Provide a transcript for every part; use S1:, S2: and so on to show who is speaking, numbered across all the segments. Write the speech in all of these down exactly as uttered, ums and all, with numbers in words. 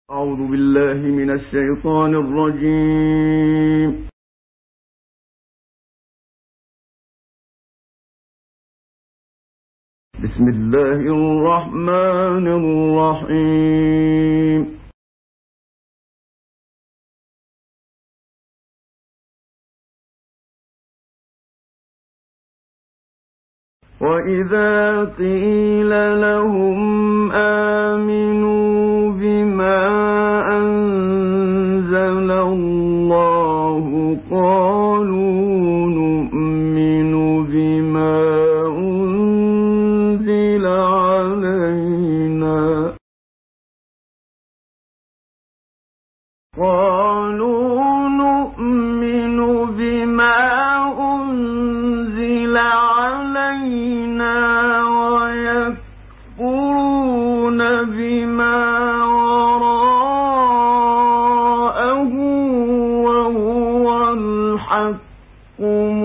S1: أعوذ بالله من الشيطان الرجيم. بسم الله الرحمن الرحيم. وإذا قيل لهم آمنوا بما أنزل الله قالوا نؤمن بما أنزل علينا قالوا نؤمن بما أنزل علينا ويكفرون بما وراءه وهو الحق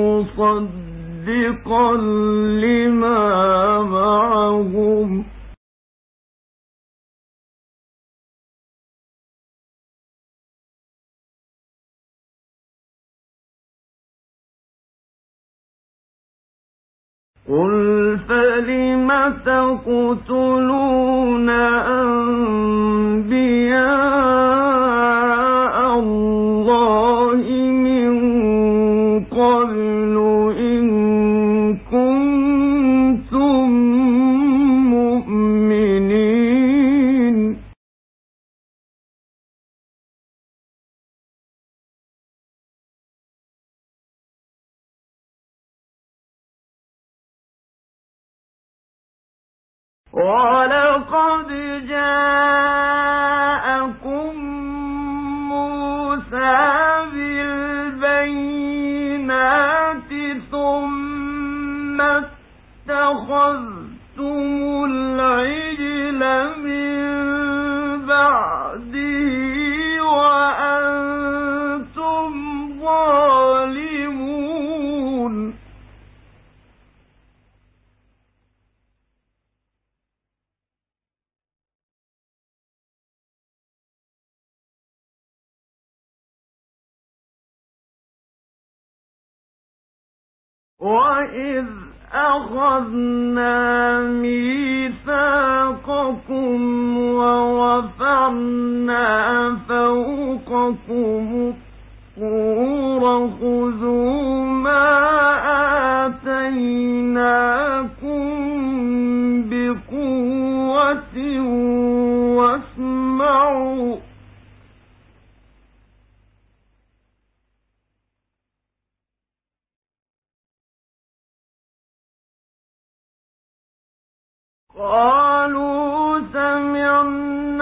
S1: مصدقا لما معهم قل فلم تقتلون أنبياء الله من قبل إن كنتم مؤمنين وَلَقَدْ جَاءَكُم مُوسَىٰ بِالْبَيِّنَاتِ ثُمَّ اتَّخَذْتُمُ الْعِجْلَ مِن بَعْدِهِ وَأَنتُمْ ظَالِمُونَ وَإِذْ أَخَذْنَا مِيثَاقَكُمْ وَرَفَعْنَا فَوْقَكُمُ الطُّورَ خُذُوا مَا آتَيْنَاكُمْ بِقُوَّةٍ وَاسْمَعُوا قالوا سمعنا